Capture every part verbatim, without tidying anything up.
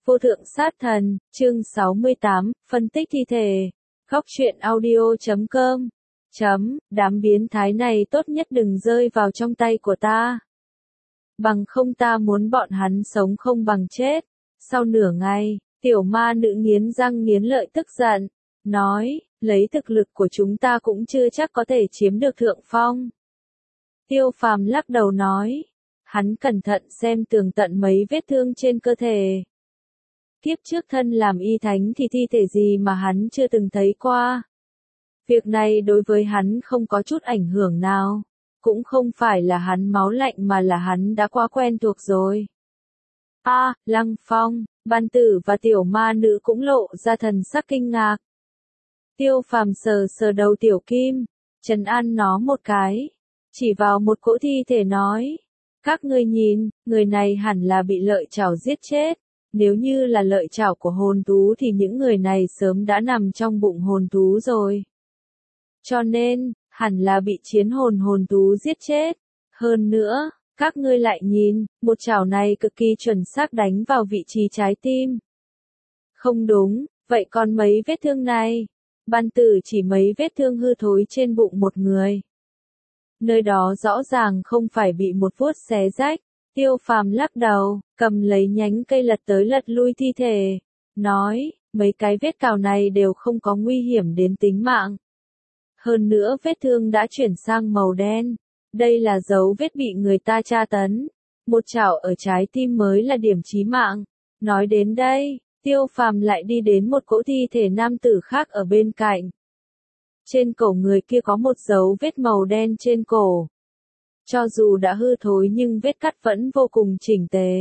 Vô thượng sát thần, chương sáu mươi tám, phân tích thi thể. Góc truyện audio chấm com. Chấm, đám biến thái này tốt nhất đừng rơi vào trong tay của ta. Bằng không ta muốn bọn hắn sống không bằng chết. Sau nửa ngày, tiểu ma nữ nghiến răng nghiến lợi tức giận, nói, lấy thực lực của chúng ta cũng chưa chắc có thể chiếm được thượng phong. Tiêu Phàm lắc đầu nói, hắn cẩn thận xem tường tận mấy vết thương trên cơ thể. Kiếp trước thân làm y thánh thì thi thể gì mà hắn chưa từng thấy qua. Việc này đối với hắn không có chút ảnh hưởng nào. Cũng không phải là hắn máu lạnh mà là hắn đã quá quen thuộc rồi. A, à, Lăng Phong, Ban Tử và tiểu ma nữ cũng lộ ra thần sắc kinh ngạc. Tiêu Phàm sờ sờ đầu tiểu kim, trấn an nó một cái, chỉ vào một cỗ thi thể nói, các ngươi nhìn, người này hẳn là bị lợi chảo giết chết. Nếu như là lợi chảo của hồn thú thì những người này sớm đã nằm trong bụng hồn thú rồi. Cho nên, hẳn là bị chiến hồn hồn thú giết chết. Hơn nữa, các ngươi lại nhìn, một chảo này cực kỳ chuẩn xác đánh vào vị trí trái tim. Không đúng, vậy còn mấy vết thương này? Ban Tử chỉ mấy vết thương hư thối trên bụng một người. Nơi đó rõ ràng không phải bị một vuốt xé rách. Tiêu Phàm lắc đầu, cầm lấy nhánh cây lật tới lật lui thi thể, nói, mấy cái vết cào này đều không có nguy hiểm đến tính mạng. Hơn nữa vết thương đã chuyển sang màu đen, đây là dấu vết bị người ta tra tấn, một chảo ở trái tim mới là điểm chí mạng. Nói đến đây, Tiêu Phàm lại đi đến một cỗ thi thể nam tử khác ở bên cạnh. Trên cổ người kia có một dấu vết màu đen trên cổ. Cho dù đã hư thối nhưng vết cắt vẫn vô cùng chỉnh tề.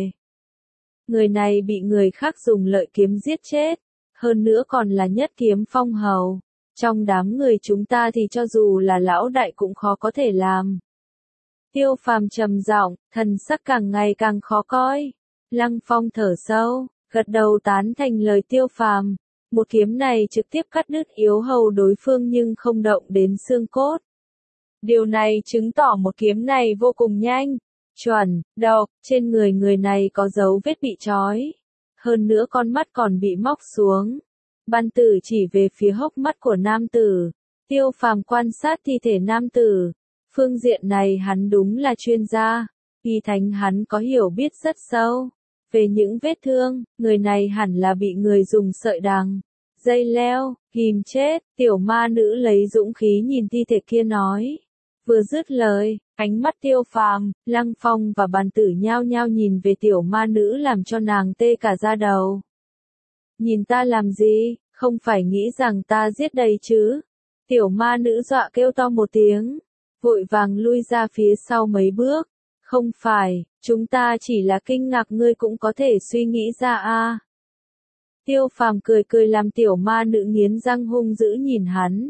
Người này bị người khác dùng lợi kiếm giết chết, hơn nữa còn là nhất kiếm phong hầu. Trong đám người chúng ta thì cho dù là lão đại cũng khó có thể làm. Tiêu Phàm trầm giọng, thần sắc càng ngày càng khó coi. Lăng Phong thở sâu, gật đầu tán thành lời Tiêu Phàm. Một kiếm này trực tiếp cắt đứt yếu hầu đối phương nhưng không động đến xương cốt. Điều này chứng tỏ một kiếm này vô cùng nhanh, chuẩn, độc, trên người người này có dấu vết bị trói. Hơn nữa con mắt còn bị móc xuống. Ban Tử chỉ về phía hốc mắt của nam tử. Tiêu Phàm quan sát thi thể nam tử. Phương diện này hắn đúng là chuyên gia. Y thánh hắn có hiểu biết rất sâu. Về những vết thương, người này hẳn là bị người dùng sợi đằng, dây leo, ghim chết. Tiểu ma nữ lấy dũng khí nhìn thi thể kia nói. Vừa dứt lời, ánh mắt Tiêu Phàm, Lăng Phong và Ban Tử nhao nhao nhìn về tiểu ma nữ làm cho nàng tê cả da đầu. Nhìn ta làm gì, không phải nghĩ rằng ta giết đây chứ? Tiểu ma nữ dọa kêu to một tiếng, vội vàng lui ra phía sau mấy bước. Không phải, chúng ta chỉ là kinh ngạc ngươi cũng có thể suy nghĩ ra a. Tiêu Phàm cười cười làm tiểu ma nữ nghiến răng hung dữ nhìn hắn.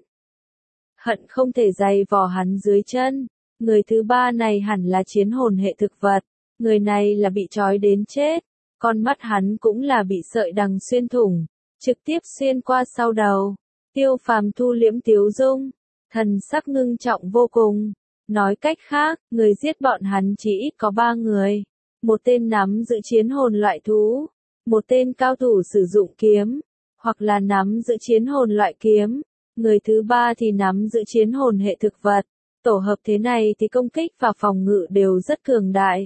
Hận không thể giày vò hắn dưới chân. Người thứ ba này hẳn là chiến hồn hệ thực vật. Người này là bị trói đến chết. Con mắt hắn cũng là bị sợi đằng xuyên thủng, trực tiếp xuyên qua sau đầu. Tiêu Phàm thu liễm tiếu dung, thần sắc ngưng trọng vô cùng. Nói cách khác, người giết bọn hắn chỉ ít có ba người. Một tên nắm giữ chiến hồn loại thú, một tên cao thủ sử dụng kiếm, hoặc là nắm giữ chiến hồn loại kiếm. Người thứ ba thì nắm giữ chiến hồn hệ thực vật. Tổ hợp thế này thì công kích và phòng ngự đều rất cường đại.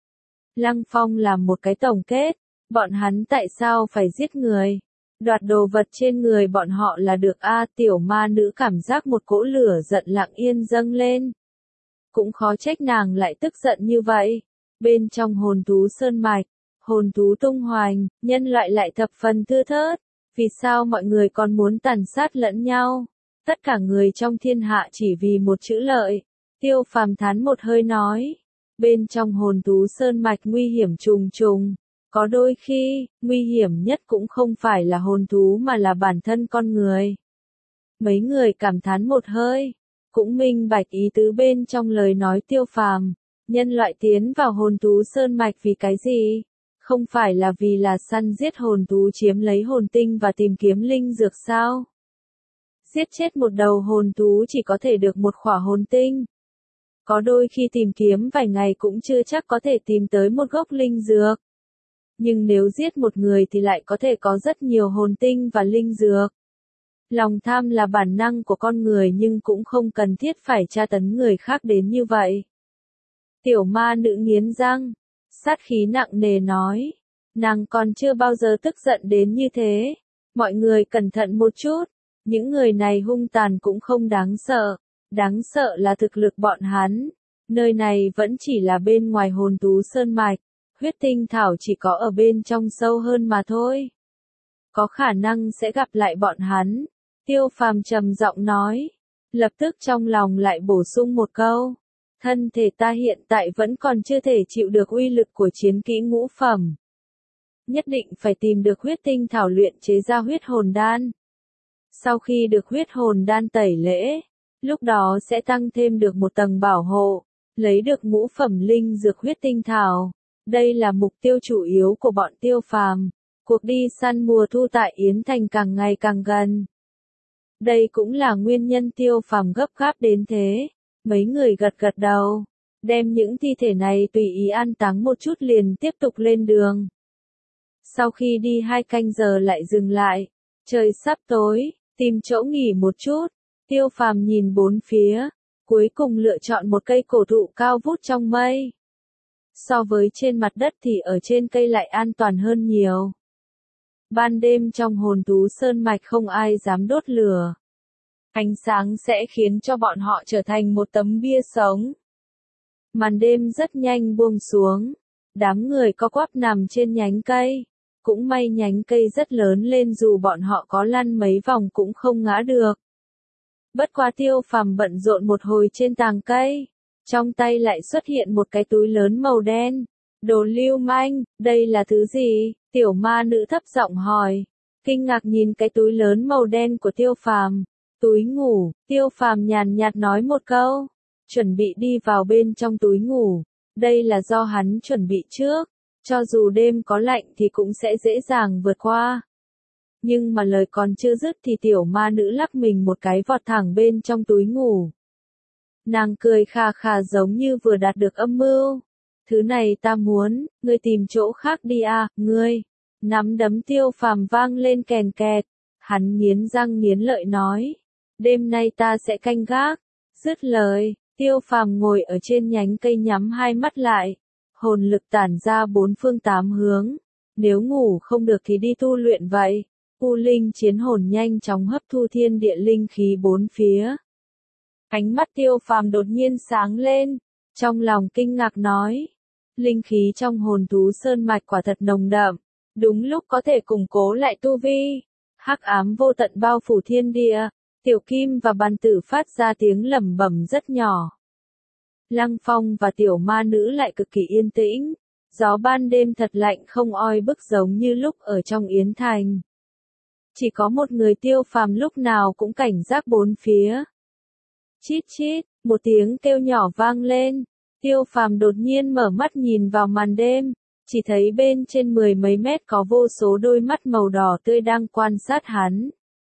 Lăng Phong làm một cái tổng kết. Bọn hắn tại sao phải giết người? Đoạt đồ vật trên người bọn họ là được a. Tiểu ma nữ cảm giác một cỗ lửa giận lặng yên dâng lên. Cũng khó trách nàng lại tức giận như vậy. Bên trong hồn thú sơn mạch, hồn thú tung hoành, nhân loại lại thập phần thưa thớt. Vì sao mọi người còn muốn tàn sát lẫn nhau? Tất cả người trong thiên hạ chỉ vì một chữ lợi. Tiêu Phàm thán một hơi nói. Bên trong hồn thú sơn mạch nguy hiểm trùng trùng. Có đôi khi, nguy hiểm nhất cũng không phải là hồn thú mà là bản thân con người. Mấy người cảm thán một hơi. Cũng minh bạch ý tứ bên trong lời nói Tiêu Phàm. Nhân loại tiến vào hồn thú sơn mạch vì cái gì? Không phải là vì là săn giết hồn thú chiếm lấy hồn tinh và tìm kiếm linh dược sao? Giết chết một đầu hồn thú chỉ có thể được một khỏa hồn tinh. Có đôi khi tìm kiếm vài ngày cũng chưa chắc có thể tìm tới một gốc linh dược. Nhưng nếu giết một người thì lại có thể có rất nhiều hồn tinh và linh dược. Lòng tham là bản năng của con người nhưng cũng không cần thiết phải tra tấn người khác đến như vậy. Tiểu ma nữ nghiến răng, sát khí nặng nề nói. Nàng còn chưa bao giờ tức giận đến như thế. Mọi người cẩn thận một chút. Những người này hung tàn cũng không đáng sợ. Đáng sợ là thực lực bọn hắn. Nơi này vẫn chỉ là bên ngoài hồn thú sơn mạch. Huyết tinh thảo chỉ có ở bên trong sâu hơn mà thôi. Có khả năng sẽ gặp lại bọn hắn. Tiêu Phàm trầm giọng nói. Lập tức trong lòng lại bổ sung một câu. Thân thể ta hiện tại vẫn còn chưa thể chịu được uy lực của chiến kỹ ngũ phẩm. Nhất định phải tìm được huyết tinh thảo luyện chế ra huyết hồn đan. Sau khi được huyết hồn đan tẩy lễ, lúc đó sẽ tăng thêm được một tầng bảo hộ, lấy được ngũ phẩm linh dược huyết tinh thảo. Đây là mục tiêu chủ yếu của bọn Tiêu Phàm. Cuộc đi săn mùa thu tại Yến Thành càng ngày càng gần. Đây cũng là nguyên nhân Tiêu Phàm gấp gáp đến thế. Mấy người gật gật đầu, đem những thi thể này tùy ý an táng một chút liền tiếp tục lên đường. Sau khi đi hai canh giờ lại dừng lại, trời sắp tối, tìm chỗ nghỉ một chút, Tiêu Phàm nhìn bốn phía, cuối cùng lựa chọn một cây cổ thụ cao vút trong mây. So với trên mặt đất thì ở trên cây lại an toàn hơn nhiều. Ban đêm trong hồn thú sơn mạch không ai dám đốt lửa. Ánh sáng sẽ khiến cho bọn họ trở thành một tấm bia sống. Màn đêm rất nhanh buông xuống. Đám người co quắp nằm trên nhánh cây. Cũng may nhánh cây rất lớn lên dù bọn họ có lăn mấy vòng cũng không ngã được. Bất quá Tiêu Phàm bận rộn một hồi trên tàng cây. Trong tay lại xuất hiện một cái túi lớn màu đen. Đồ lưu manh, đây là thứ gì? Tiểu ma nữ thấp giọng hỏi. Kinh ngạc nhìn cái túi lớn màu đen của Tiêu Phàm. Túi ngủ, Tiêu Phàm nhàn nhạt nói một câu, chuẩn bị đi vào bên trong túi ngủ, đây là do hắn chuẩn bị trước, cho dù đêm có lạnh thì cũng sẽ dễ dàng vượt qua. Nhưng mà lời còn chưa dứt thì tiểu ma nữ lắc mình một cái vọt thẳng bên trong túi ngủ. Nàng cười khà khà giống như vừa đạt được âm mưu. Thứ này ta muốn, ngươi tìm chỗ khác đi à, ngươi. Nắm đấm Tiêu Phàm vang lên kèn kẹt, hắn nghiến răng nghiến lợi nói. Đêm nay ta sẽ canh gác. Dứt lời, Tiêu Phàm ngồi ở trên nhánh cây nhắm hai mắt lại. Hồn lực tản ra bốn phương tám hướng. Nếu ngủ không được thì đi tu luyện vậy. U linh chiến hồn nhanh chóng hấp thu thiên địa linh khí bốn phía. Ánh mắt Tiêu Phàm đột nhiên sáng lên. Trong lòng kinh ngạc nói. Linh khí trong hồn thú sơn mạch quả thật nồng đậm. Đúng lúc có thể củng cố lại tu vi. Hắc ám vô tận bao phủ thiên địa. Tiểu Kim và Bàn Tử phát ra tiếng lẩm bẩm rất nhỏ. Lăng Phong và tiểu ma nữ lại cực kỳ yên tĩnh. Gió ban đêm thật lạnh không oi bức giống như lúc ở trong Yến Thành. Chỉ có một người Tiêu Phàm lúc nào cũng cảnh giác bốn phía. Chít chít, một tiếng kêu nhỏ vang lên. Tiêu Phàm đột nhiên mở mắt nhìn vào màn đêm. Chỉ thấy bên trên mười mấy mét có vô số đôi mắt màu đỏ tươi đang quan sát hắn.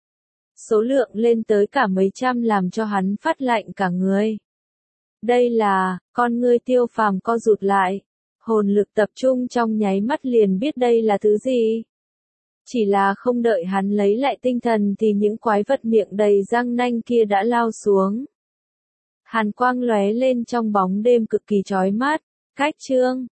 Số lượng lên tới cả mấy trăm làm cho hắn phát lạnh cả người. Đây là, con ngươi Tiêu Phàm co rụt lại. Hồn lực tập trung trong nháy mắt liền biết đây là thứ gì. Chỉ là không đợi hắn lấy lại tinh thần thì những quái vật miệng đầy răng nanh kia đã lao xuống. Hàn quang lóe lên trong bóng đêm cực kỳ chói mắt. Cách chương